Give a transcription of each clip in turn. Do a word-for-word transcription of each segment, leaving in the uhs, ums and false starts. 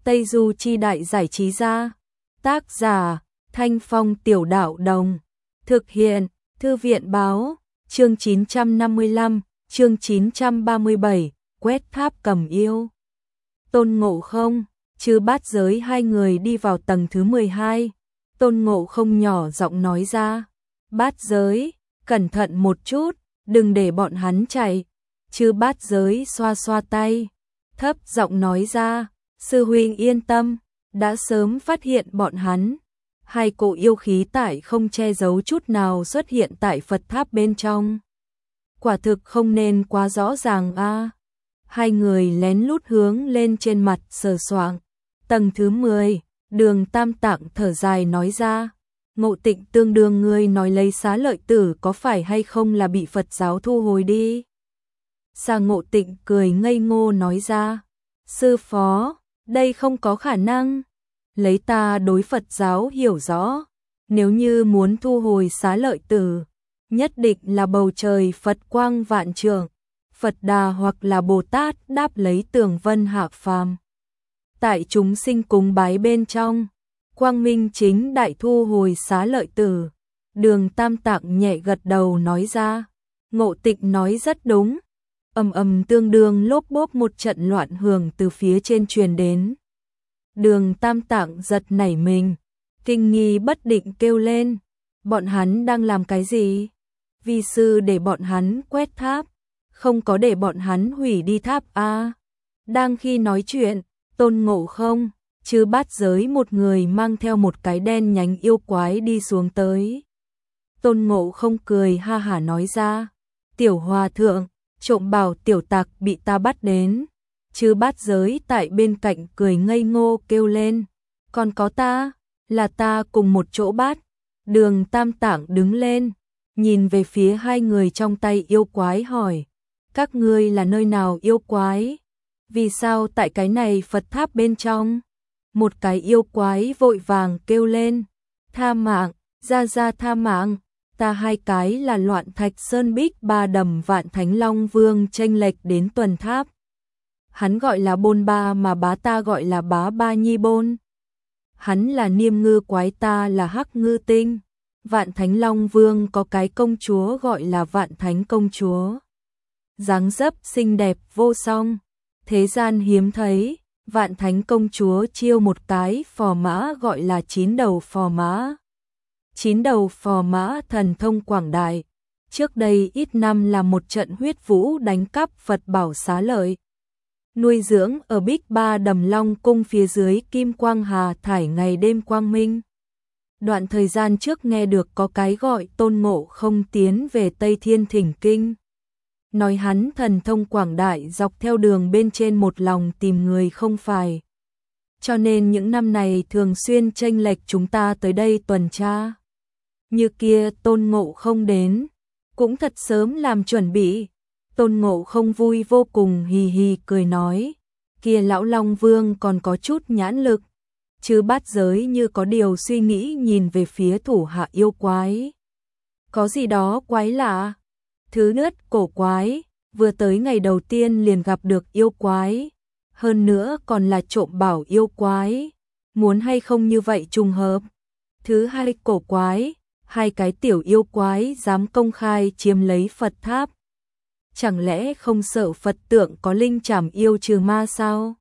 Tây Du Chi Đại Giải Trí Gia. Tác giả Thanh Phong Tiểu Đạo Đồng. Thực hiện Thư viện Báo. Chương chín trăm năm mươi lăm, chương chín trăm ba mươi bảy, quét tháp cầm yêu. Tôn Ngộ Không, Chư Bát Giới hai người đi vào tầng thứ mười hai. Tôn Ngộ Không nhỏ giọng nói ra, Bát Giới, cẩn thận một chút, đừng để bọn hắn chạy. Chư Bát Giới xoa xoa tay, thấp giọng nói ra, sư huynh yên tâm, đã sớm phát hiện bọn hắn. Hai cỗ yêu khí tải không che giấu chút nào xuất hiện tại Phật tháp bên trong. Quả thực không nên quá rõ ràng a. Hai người lén lút hướng lên trên mặt sờ soạng. Tầng thứ mười, Đường Tam Tạng thở dài nói ra, Ngộ Tịnh tương đương ngươi nói lấy xá lợi tử có phải hay không là bị Phật giáo thu hồi đi. Sa Ngộ Tịnh cười ngây ngô nói ra, sư phó, đây không có khả năng. Lấy ta đối Phật giáo hiểu rõ, nếu như muốn thu hồi xá lợi tử, nhất định là bầu trời Phật quang vạn trượng, Phật Đà hoặc là Bồ Tát đáp lấy tường vân hạ phàm. Tại chúng sinh cúng bái bên trong, quang minh chính đại thu hồi xá lợi tử. Đường Tam Tạng nhẹ gật đầu nói ra, Ngộ Tịnh nói rất đúng. Ầm ầm tương đương lốp bốp một trận loạn hưởng từ phía trên truyền đến. Đường Tam Tạng giật nảy mình, kinh nghi bất định kêu lên, bọn hắn đang làm cái gì? Vi sư để bọn hắn quét tháp, không có để bọn hắn hủy đi tháp a. Đang khi nói chuyện, Tôn Ngộ Không, Chư Bát Giới một người mang theo một cái đen nhánh yêu quái đi xuống tới. Tôn Ngộ Không cười ha hả nói ra, tiểu hòa thượng, trộm bảo tiểu tặc bị ta bắt đến. Chư Bát Giới tại bên cạnh cười ngây ngô kêu lên, còn có ta, là ta cùng một chỗ bắt. Đường Tam Tạng đứng lên, nhìn về phía hai người trong tay yêu quái hỏi, các ngươi là nơi nào yêu quái? Vì sao tại cái này Phật tháp bên trong? Một cái yêu quái vội vàng kêu lên, tha mạng, ra ra tha mạng, ta hai cái là Loạn Thạch Sơn Bích Ba Đầm Vạn Thánh Long Vương chênh lệch đến tuần tháp. Hắn gọi là Bôn Ba mà bá ta gọi là Bá Ba Nhi Bôn. Hắn là Niêm Ngư quái, ta là Hắc Ngư Tinh. Vạn Thánh Long Vương có cái công chúa gọi là Vạn Thánh Công Chúa. Dáng dấp xinh đẹp vô song, thế gian hiếm thấy. Vạn Thánh Công Chúa chiêu một cái phò mã gọi là Chín Đầu Phò Mã. Chín Đầu Phò Mã thần thông quảng đại. Trước đây ít năm là một trận huyết vũ đánh cắp Phật bảo xá lợi. Nuôi dưỡng ở Bích Ba Đầm Long Cung phía dưới Kim Quang Hà Thải ngày đêm quang minh. Đoạn thời gian trước nghe được có cái gọi Tôn Ngộ Không tiến về Tây Thiên Thỉnh Kinh. Nói hắn thần thông quảng đại dọc theo đường bên trên một lòng tìm người không phải. Cho nên những năm này thường xuyên chênh lệch chúng ta tới đây tuần tra. Như kia Tôn Ngộ Không đến, cũng thật sớm làm chuẩn bị. Tôn Ngộ Không vui vô cùng hì hì cười nói, kia lão Long Vương còn có chút nhãn lực. Chư Bát Giới như có điều suy nghĩ nhìn về phía thủ hạ yêu quái. Có gì đó quái lạ. Thứ nhất cổ quái, vừa tới ngày đầu tiên liền gặp được yêu quái. Hơn nữa còn là trộm bảo yêu quái. Muốn hay không như vậy trùng hợp. Thứ hai cổ quái, hai cái tiểu yêu quái dám công khai chiếm lấy Phật tháp. Chẳng lẽ không sợ Phật tượng có linh trảm yêu trừ ma sao?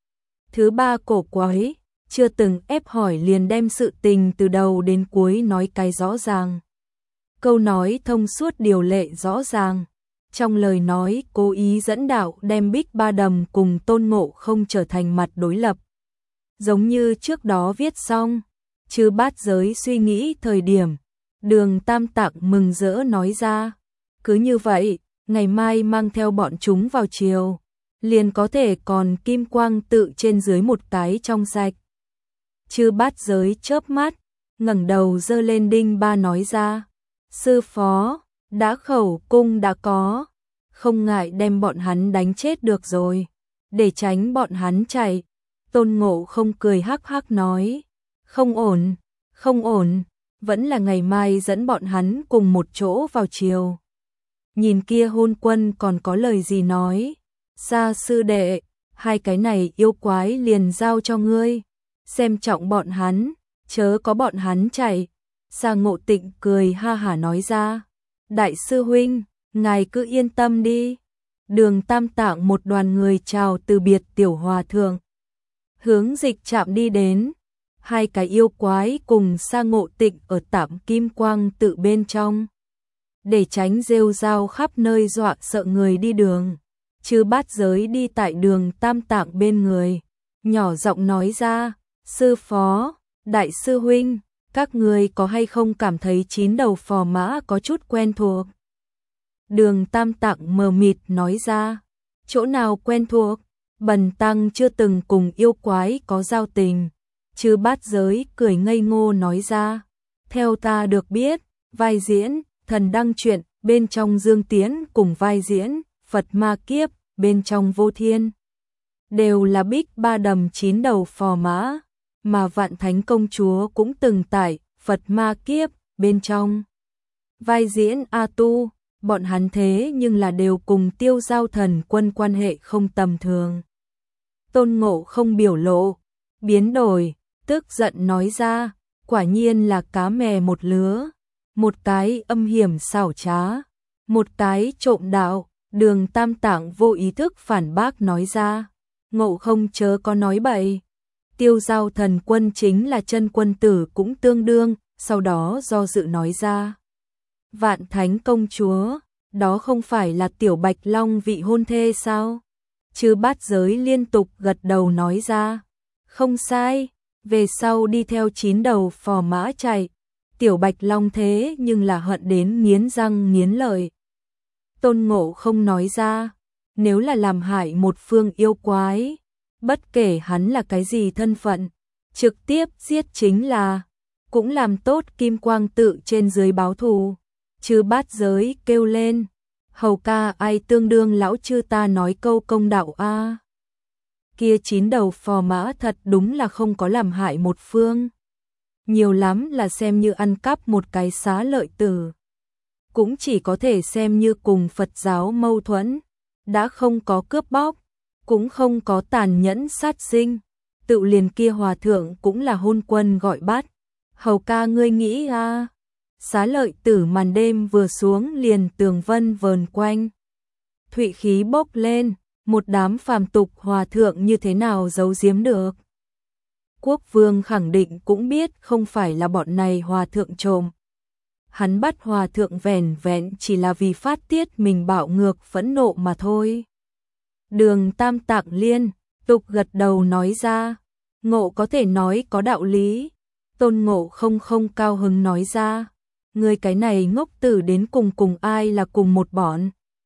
Thứ ba cổ quái, chưa từng ép hỏi liền đem sự tình từ đầu đến cuối nói cái rõ ràng. Câu nói thông suốt điều lệ rõ ràng. Trong lời nói cố ý dẫn đạo đem Bích Ba Đầm cùng Tôn Ngộ Không trở thành mặt đối lập. Giống như trước đó viết xong, Chư Bát Giới suy nghĩ thời điểm, Đường Tam Tạng mừng rỡ nói ra, cứ như vậy, ngày mai mang theo bọn chúng vào chiều, liền có thể còn kim quang tự trên dưới một cái trong sạch. Chư Bát Giới chớp mắt, ngẩng đầu giơ lên đinh ba nói ra, sư phó, đã khẩu cung đã có, không ngại đem bọn hắn đánh chết được rồi, để tránh bọn hắn chạy. Tôn Ngộ Không cười hắc hắc nói, không ổn, không ổn, vẫn là ngày mai dẫn bọn hắn cùng một chỗ vào chiều. Nhìn kia hôn quân còn có lời gì nói, Sa sư đệ, hai cái này yêu quái liền giao cho ngươi, xem trọng bọn hắn, chớ có bọn hắn chạy. Sa Ngộ Tịnh cười ha hả nói ra, đại sư huynh, ngài cứ yên tâm đi. Đường Tam Tạng một đoàn người chào từ biệt tiểu hòa thượng, hướng dịch trạm đi đến. Hai cái yêu quái cùng Sa Ngộ Tịnh ở Tạm Kim Quang tự bên trong, để tránh rêu rao khắp nơi dọa sợ người đi đường. Chư Bát Giới đi tại đường Tam Tạng bên người, nhỏ giọng nói ra, sư phó, đại sư huynh, các người có hay không cảm thấy chín đầu phò mã có chút quen thuộc? Đường Tam Tạng mờ mịt nói ra, chỗ nào quen thuộc, bần tăng chưa từng cùng yêu quái có giao tình. Chư Bát Giới cười ngây ngô nói ra, theo ta được biết, vai diễn, thần đăng truyện, bên trong Dương Tiễn cùng vai diễn, Phật Ma Kiếp, bên trong Vô Thiên, đều là Bích Ba Đầm chín đầu phò mã, mà Vạn Thánh Công Chúa cũng từng tại Phật Ma Kiếp, bên trong vai diễn A Tu, bọn hắn thế nhưng là đều cùng Tiêu Giao Thần Quân quan hệ không tầm thường. Tôn Ngộ không biểu lộ biến đổi, tức giận nói ra, quả nhiên là cá mè một lứa, một cái âm hiểm xảo trá, một cái trộm đạo. Đường Tam Tạng vô ý thức phản bác nói ra, Ngộ không chớ có nói bậy, Tiêu Giao Thần Quân chính là chân quân tử cũng tương đương. Sau đó do dự nói ra, Vạn Thánh Công Chúa, đó không phải là Tiểu Bạch Long vị hôn thê sao? Chư Bát Giới liên tục gật đầu nói ra, không sai, về sau đi theo chín đầu phò mã chạy, Tiểu Bạch Long thế nhưng là hận đến nghiến răng nghiến lợi. Tôn Ngộ không nói ra, nếu là làm hại một phương yêu quái, bất kể hắn là cái gì thân phận, trực tiếp giết chính là, cũng làm tốt Kim Quang tự trên dưới báo thù. Chư Bát Giới kêu lên, hầu ca ai tương đương lão chư ta nói câu công đạo a. Kia chín đầu phò mã thật đúng là không có làm hại một phương, nhiều lắm là xem như ăn cắp một cái xá lợi tử, cũng chỉ có thể xem như cùng Phật giáo mâu thuẫn, đã không có cướp bóc, cũng không có tàn nhẫn sát sinh, tự liền kia hòa thượng cũng là hôn quân gọi bắt. Hầu ca ngươi nghĩ a, à, xá lợi tử màn đêm vừa xuống liền tường vân vờn quanh, thụy khí bốc lên, một đám phàm tục hòa thượng như thế nào giấu giếm được. Quốc vương khẳng định cũng biết không phải là bọn này hòa thượng trộm. Hắn bắt hòa thượng vẻn vẹn chỉ là vì phát tiết mình bạo ngược phẫn nộ mà thôi. Đường Tam Tạng liên tục gật đầu nói ra, Ngộ có thể nói có đạo lý. Tôn Ngộ không không cao hứng nói ra, người cái này ngốc tử đến cùng cùng ai là cùng một bọn.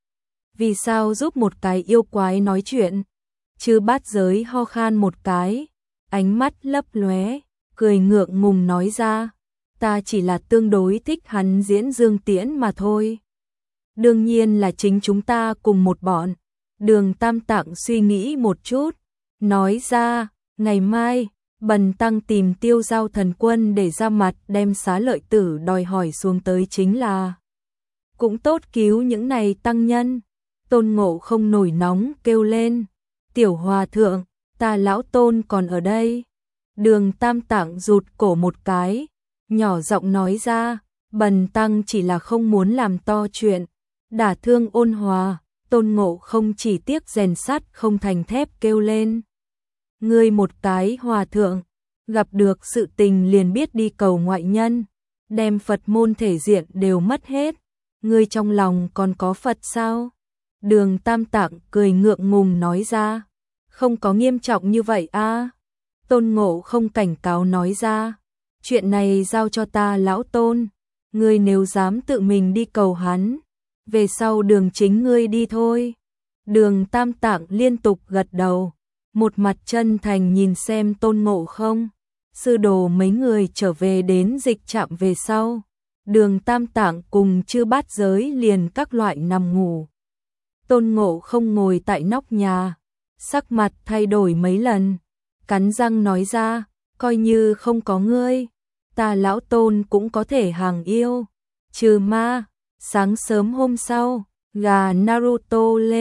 Vì sao giúp một cái yêu quái nói chuyện? Chư Bát Giới ho khan một cái, ánh mắt lấp lóe, cười ngượng ngùng nói ra, ta chỉ là tương đối thích hắn diễn Dương Tiễn mà thôi. Đương nhiên là chính chúng ta cùng một bọn. Đường Tam Tạng suy nghĩ một chút, nói ra, ngày mai, bần tăng tìm Tiêu Giao Thần Quân để ra mặt đem xá lợi tử đòi hỏi xuống tới chính là. Cũng tốt cứu những này tăng nhân. Tôn Ngộ không nổi nóng kêu lên, tiểu hòa thượng, ta lão Tôn còn ở đây. Đường Tam Tạng rụt cổ một cái, nhỏ giọng nói ra, bần tăng chỉ là không muốn làm to chuyện, đả thương ôn hòa. Tôn Ngộ không chỉ tiếc rèn sắt không thành thép kêu lên, ngươi một cái hòa thượng, gặp được sự tình liền biết đi cầu ngoại nhân, đem Phật môn thể diện đều mất hết, ngươi trong lòng còn có Phật sao? Đường Tam Tạng cười ngượng ngùng nói ra, không có nghiêm trọng như vậy a. À? Tôn Ngộ không cảnh cáo nói ra, chuyện này giao cho ta lão Tôn, ngươi nếu dám tự mình đi cầu hắn, về sau đường chính ngươi đi thôi. Đường Tam Tạng liên tục gật đầu, một mặt chân thành nhìn xem Tôn Ngộ không. Sư đồ mấy người trở về đến dịch trạm về sau, đường Tam Tạng cùng chư Bát Giới liền các loại nằm ngủ. Tôn Ngộ không ngồi tại nóc nhà, sắc mặt thay đổi mấy lần, cắn răng nói ra, coi như không có ngươi, ta lão Tôn cũng có thể hàng yêu, trừ ma. Sáng sớm hôm sau, gà Naruto lên,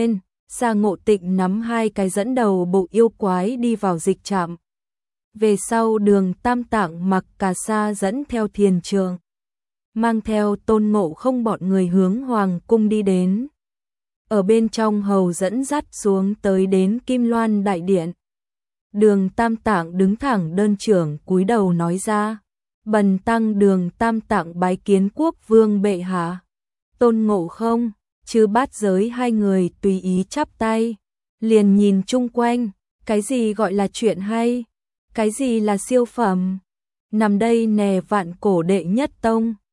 Sa Ngộ Tịnh nắm hai cái dẫn đầu bộ yêu quái đi vào dịch trạm. Về sau Đường Tam Tạng mặc cà sa dẫn theo Thiền Trường, mang theo Tôn Ngộ Không bọn người hướng hoàng cung đi đến. Ở bên trong hầu dẫn dắt xuống tới đến Kim Loan Đại Điện. Đường Tam Tạng đứng thẳng đơn trưởng cúi đầu nói ra, bần tăng Đường Tam Tạng bái kiến quốc vương bệ hạ. Tôn Ngộ Không, Chư Bát Giới hai người tùy ý chắp tay, liền nhìn chung quanh, cái gì gọi là chuyện hay, cái gì là siêu phẩm. Nằm đây nè Vạn Cổ đệ nhất tông,